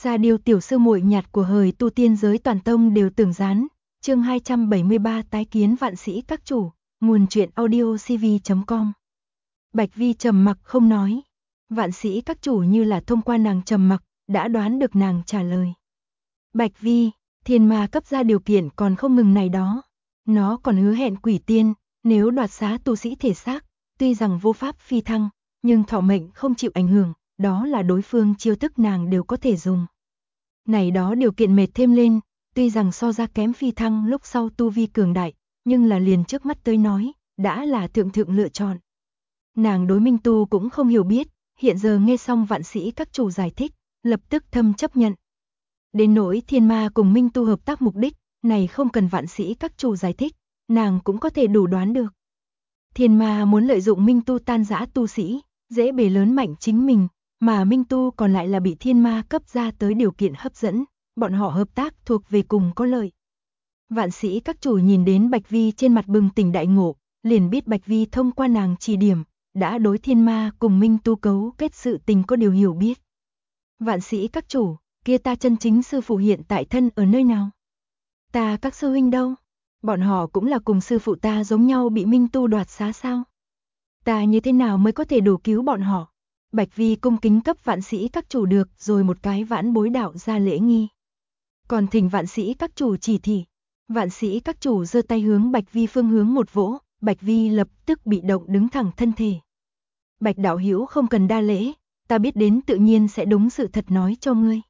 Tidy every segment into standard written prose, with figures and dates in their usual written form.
Sa Điêu tiểu sư muội nhạt của hời tu tiên giới toàn tông đều tưởng gián. Chương 273 tái kiến vạn sĩ các chủ, nguồn truyện audio cv.com. Bạch Vi trầm mặc không nói. Vạn sĩ các chủ như là thông qua nàng trầm mặc, đã đoán được nàng trả lời. Bạch Vi, thiên ma cấp ra điều kiện còn không ngừng này đó. Nó còn hứa hẹn quỷ tiên, nếu đoạt xá tu sĩ thể xác, tuy rằng vô pháp phi thăng, nhưng thọ mệnh không chịu ảnh hưởng, đó là đối phương chiêu thức nàng đều có thể dùng. Này đó điều kiện mệt thêm lên, tuy rằng so ra kém phi thăng lúc sau tu vi cường đại, nhưng là liền trước mắt tới nói, đã là thượng lựa chọn. Nàng đối Minh Tu cũng không hiểu biết, hiện giờ nghe xong vạn sĩ các chủ giải thích, lập tức thâm chấp nhận. Đến nỗi thiên ma cùng Minh Tu hợp tác mục đích, này không cần vạn sĩ các chủ giải thích, nàng cũng có thể đủ đoán được. Thiên ma muốn lợi dụng Minh Tu tan rã tu sĩ, dễ bề lớn mạnh chính mình, mà Minh Tu còn lại là bị thiên ma cấp ra tới điều kiện hấp dẫn, bọn họ hợp tác thuộc về cùng có lợi. Vạn sĩ các chủ nhìn đến Bạch Vi trên mặt bừng tỉnh đại ngộ, liền biết Bạch Vi thông qua nàng chỉ điểm, đã đối thiên ma cùng Minh Tu cấu kết sự tình có điều hiểu biết. Vạn sĩ các chủ, kia ta chân chính sư phụ hiện tại thân ở nơi nào? Ta các sư huynh đâu? Bọn họ cũng là cùng sư phụ ta giống nhau bị Minh Tu đoạt xá sao? Ta như thế nào mới có thể đủ cứu bọn họ? Bạch Vi cung kính cấp vạn sĩ các chủ được rồi một cái vãn bối đạo ra lễ nghi. Còn thỉnh vạn sĩ các chủ chỉ thị. Vạn sĩ các chủ giơ tay hướng Bạch Vi phương hướng một vỗ, Bạch Vi lập tức bị động đứng thẳng thân thể. Bạch đạo hữu không cần đa lễ, ta biết đến tự nhiên sẽ đúng sự thật nói cho ngươi.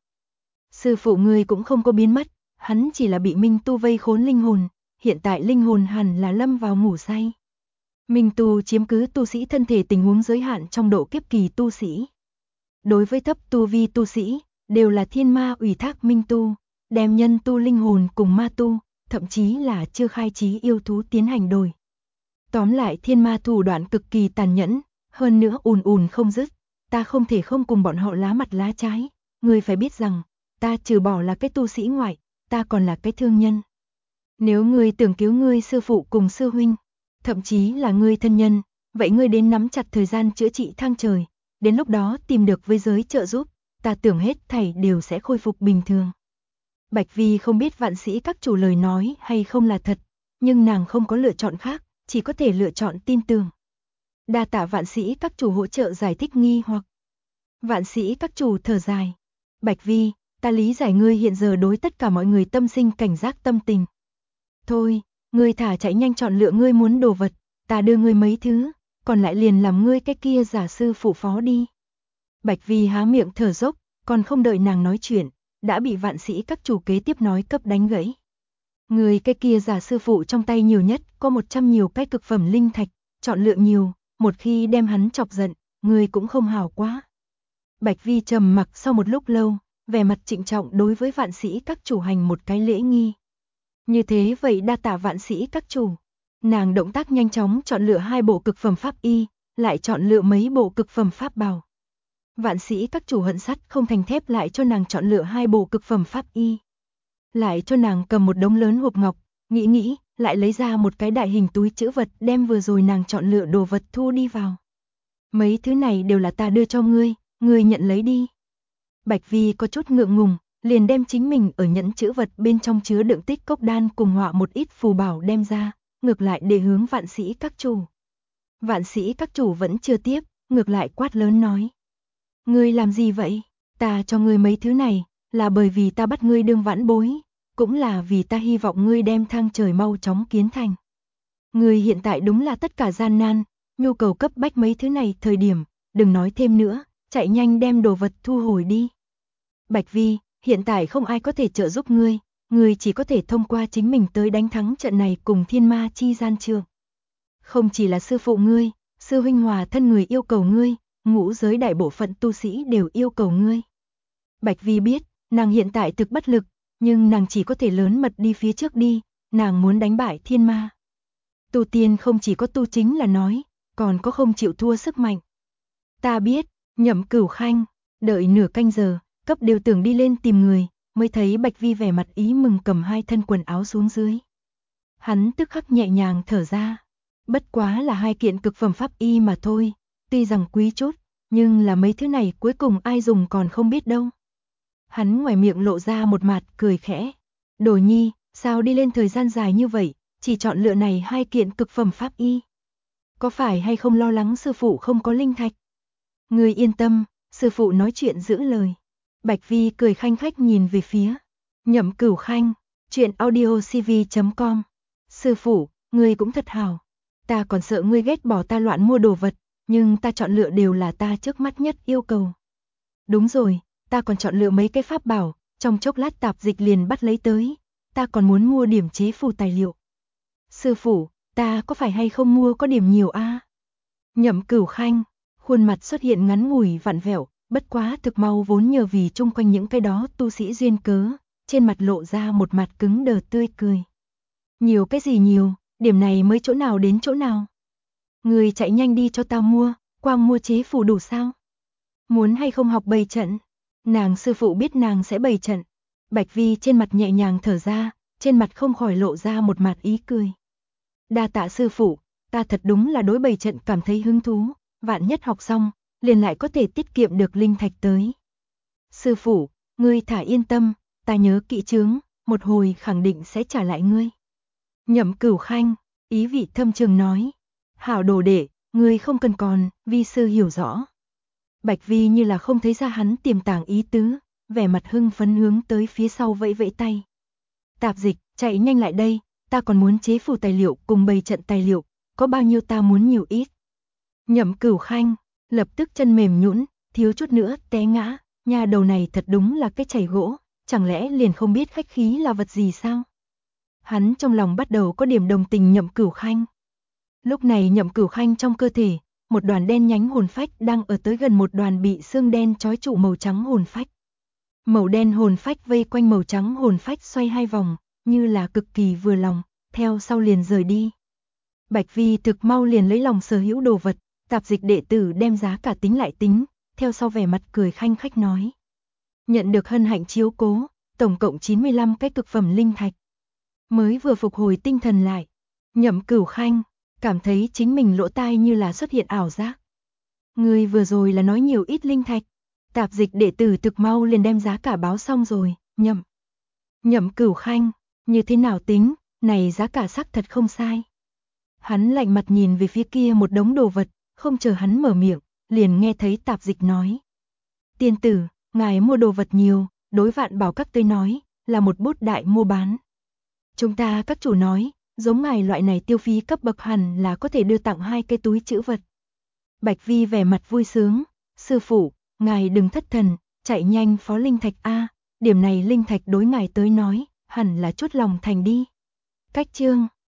Sư phụ ngươi cũng không có biến mất, hắn chỉ là bị Minh Tu vây khốn linh hồn, hiện tại linh hồn hẳn là lâm vào ngủ say. Minh Tu chiếm cứ tu sĩ thân thể tình huống giới hạn trong độ kiếp kỳ tu sĩ. Đối với thấp tu vi tu sĩ, đều là thiên ma ủy thác Minh Tu, đem nhân tu linh hồn cùng ma tu, thậm chí là chưa khai trí yêu thú tiến hành đổi. Tóm lại thiên ma thủ đoạn cực kỳ tàn nhẫn, hơn nữa ùn không dứt, ta không thể không cùng bọn họ lá mặt lá trái, ngươi phải biết rằng, ta trừ bỏ là cái tu sĩ ngoại, ta còn là cái thương nhân. Nếu ngươi tưởng cứu ngươi sư phụ cùng sư huynh, thậm chí là ngươi thân nhân, vậy ngươi đến nắm chặt thời gian chữa trị thang trời, đến lúc đó tìm được với giới trợ giúp, ta tưởng hết thảy đều sẽ khôi phục bình thường. Bạch Vi không biết vạn sĩ các chủ lời nói hay không là thật, nhưng nàng không có lựa chọn khác, chỉ có thể lựa chọn tin tưởng. Đa tạ vạn sĩ các chủ hỗ trợ giải thích nghi hoặc. Vạn sĩ các chủ thở dài. Bạch Vi, ta lý giải ngươi hiện giờ đối tất cả mọi người tâm sinh cảnh giác tâm tình. Thôi, ngươi thả chạy nhanh chọn lựa ngươi muốn đồ vật, ta đưa ngươi mấy thứ, còn lại liền làm ngươi cái kia giả sư phụ phó đi. Bạch Vi há miệng thở dốc, còn không đợi nàng nói chuyện, đã bị vạn sĩ các chủ kế tiếp nói cấp đánh gãy. Ngươi cái kia giả sư phụ trong tay nhiều nhất có 100 nhiều cái cực phẩm linh thạch, chọn lựa nhiều, một khi đem hắn chọc giận, ngươi cũng không hảo quá. Bạch Vi trầm mặc sau một lúc lâu, vẻ mặt trịnh trọng đối với vạn sĩ các chủ hành một cái lễ nghi. Như thế vậy đa tạ vạn sĩ các chủ. Nàng động tác nhanh chóng chọn lựa 2 bộ cực phẩm pháp y, lại chọn lựa mấy bộ cực phẩm pháp bào. Vạn sĩ các chủ hận sắt không thành thép lại cho nàng chọn lựa 2 bộ cực phẩm pháp y. Lại cho nàng cầm một đống lớn hộp ngọc, nghĩ, lại lấy ra một cái đại hình túi trữ vật đem vừa rồi nàng chọn lựa đồ vật thu đi vào. Mấy thứ này đều là ta đưa cho ngươi, ngươi nhận lấy đi. Bạch Vi có chút ngượng ngùng, liền đem chính mình ở nhẫn trữ vật bên trong chứa đựng tích cốc đan cùng họa một ít phù bảo đem ra, ngược lại để hướng vạn sĩ các chủ. Vạn sĩ các chủ vẫn chưa tiếp, ngược lại quát lớn nói. Ngươi làm gì vậy? Ta cho ngươi mấy thứ này, là bởi vì ta bắt ngươi đương vãn bối, cũng là vì ta hy vọng ngươi đem thang trời mau chóng kiến thành. Ngươi hiện tại đúng là tất cả gian nan, nhu cầu cấp bách mấy thứ này thời điểm, đừng nói thêm nữa, chạy nhanh đem đồ vật thu hồi đi. Bạch Vi, hiện tại không ai có thể trợ giúp ngươi chỉ có thể thông qua chính mình tới đánh thắng trận này cùng thiên ma chi gian trường. Không chỉ là sư phụ ngươi, sư huynh hòa thân người yêu cầu ngươi, ngũ giới đại bộ phận tu sĩ đều yêu cầu ngươi. Bạch Vi biết, nàng hiện tại thực bất lực, nhưng nàng chỉ có thể lớn mật đi phía trước đi, nàng muốn đánh bại thiên ma. Tu tiên không chỉ có tu chính là nói, còn có không chịu thua sức mạnh. Ta biết, Nhậm Cửu Khanh, đợi nửa canh giờ, cấp đều tưởng đi lên tìm người, mới thấy Bạch Vi vẻ mặt ý mừng cầm 2 thân quần áo xuống dưới. Hắn tức khắc nhẹ nhàng thở ra, bất quá là 2 kiện cực phẩm pháp y mà thôi, tuy rằng quý chút, nhưng là mấy thứ này cuối cùng ai dùng còn không biết đâu. Hắn ngoài miệng lộ ra một mặt cười khẽ. Đồ nhi, sao đi lên thời gian dài như vậy, chỉ chọn lựa này 2 kiện cực phẩm pháp y. Có phải hay không lo lắng sư phụ không có linh thạch? Ngươi yên tâm, sư phụ nói chuyện giữ lời. Bạch Vi cười khanh khách nhìn về phía Nhậm Cửu Khanh, truyện audiocv.com. Sư phụ, ngươi cũng thật hảo. Ta còn sợ ngươi ghét bỏ ta loạn mua đồ vật, nhưng ta chọn lựa đều là ta trước mắt nhất yêu cầu. Đúng rồi, ta còn chọn lựa mấy cái pháp bảo, trong chốc lát tạp dịch liền bắt lấy tới. Ta còn muốn mua điểm chế phù tài liệu. Sư phụ, ta có phải hay không mua có điểm nhiều a? Nhậm Cửu Khanh, khuôn mặt xuất hiện ngắn ngủi vặn vẹo, bất quá thực mau vốn nhờ vì chung quanh những cái đó tu sĩ duyên cớ, trên mặt lộ ra một mặt cứng đờ tươi cười. Nhiều cái gì nhiều, điểm này mới chỗ nào đến chỗ nào. Người chạy nhanh đi cho tao mua, quang mua chế phù đủ sao? Muốn hay không học bày trận? Nàng sư phụ biết nàng sẽ bày trận. Bạch Vi trên mặt nhẹ nhàng thở ra, trên mặt không khỏi lộ ra một mặt ý cười. Đa tạ sư phụ, ta thật đúng là đối bày trận cảm thấy hứng thú, vạn nhất học xong, liền lại có thể tiết kiệm được linh thạch tới. Sư phụ, ngươi thả yên tâm, ta nhớ kỹ chướng, một hồi khẳng định sẽ trả lại ngươi. Nhậm Cửu Khanh, ý vị thâm trường nói. Hảo đồ đệ, ngươi không cần còn, vi sư hiểu rõ. Bạch Vi như là không thấy ra hắn tiềm tàng ý tứ, vẻ mặt hưng phấn hướng tới phía sau vẫy vẫy tay. Tạp dịch, chạy nhanh lại đây, ta còn muốn chế phù tài liệu cùng bày trận tài liệu, có bao nhiêu ta muốn nhiều ít. Nhậm Cửu Khanh, lập tức chân mềm nhũn, thiếu chút nữa té ngã, nhà đầu này thật đúng là cái chảy gỗ, chẳng lẽ liền không biết khách khí là vật gì sao? Hắn trong lòng bắt đầu có điểm đồng tình Nhậm Cửu Khanh. Lúc này Nhậm Cửu Khanh trong cơ thể, một đoàn đen nhánh hồn phách đang ở tới gần một đoàn bị xương đen trói trụ màu trắng hồn phách. Màu đen hồn phách vây quanh màu trắng hồn phách xoay 2 vòng, như là cực kỳ vừa lòng, theo sau liền rời đi. Bạch Vi thực mau liền lấy lòng sở hữu đồ vật, tạp dịch đệ tử đem giá cả tính lại tính, theo sau vẻ mặt cười khanh khách nói. Nhận được hân hạnh chiếu cố, tổng cộng 95 cái cực phẩm linh thạch. Mới vừa phục hồi tinh thần lại, Nhậm Cửu Khanh cảm thấy chính mình lỗ tai như là xuất hiện ảo giác. Người vừa rồi là nói nhiều ít linh thạch, tạp dịch đệ tử thực mau liền đem giá cả báo xong rồi, Nhậm Cửu Khanh, như thế nào tính, này giá cả xác thật không sai. Hắn lạnh mặt nhìn về phía kia một đống đồ vật, không chờ hắn mở miệng, liền nghe thấy tạp dịch nói. Tiên tử, ngài mua đồ vật nhiều, đối Vạn Bảo các tới nói, là một bút đại mua bán. Chúng ta các chủ nói, giống ngài loại này tiêu phí cấp bậc hẳn là có thể đưa tặng 2 cái túi trữ vật. Bạch Vi vẻ mặt vui sướng, sư phụ, ngài đừng thất thần, chạy nhanh phó linh thạch a, điểm này linh thạch đối ngài tới nói, hẳn là chút lòng thành đi. Cách chương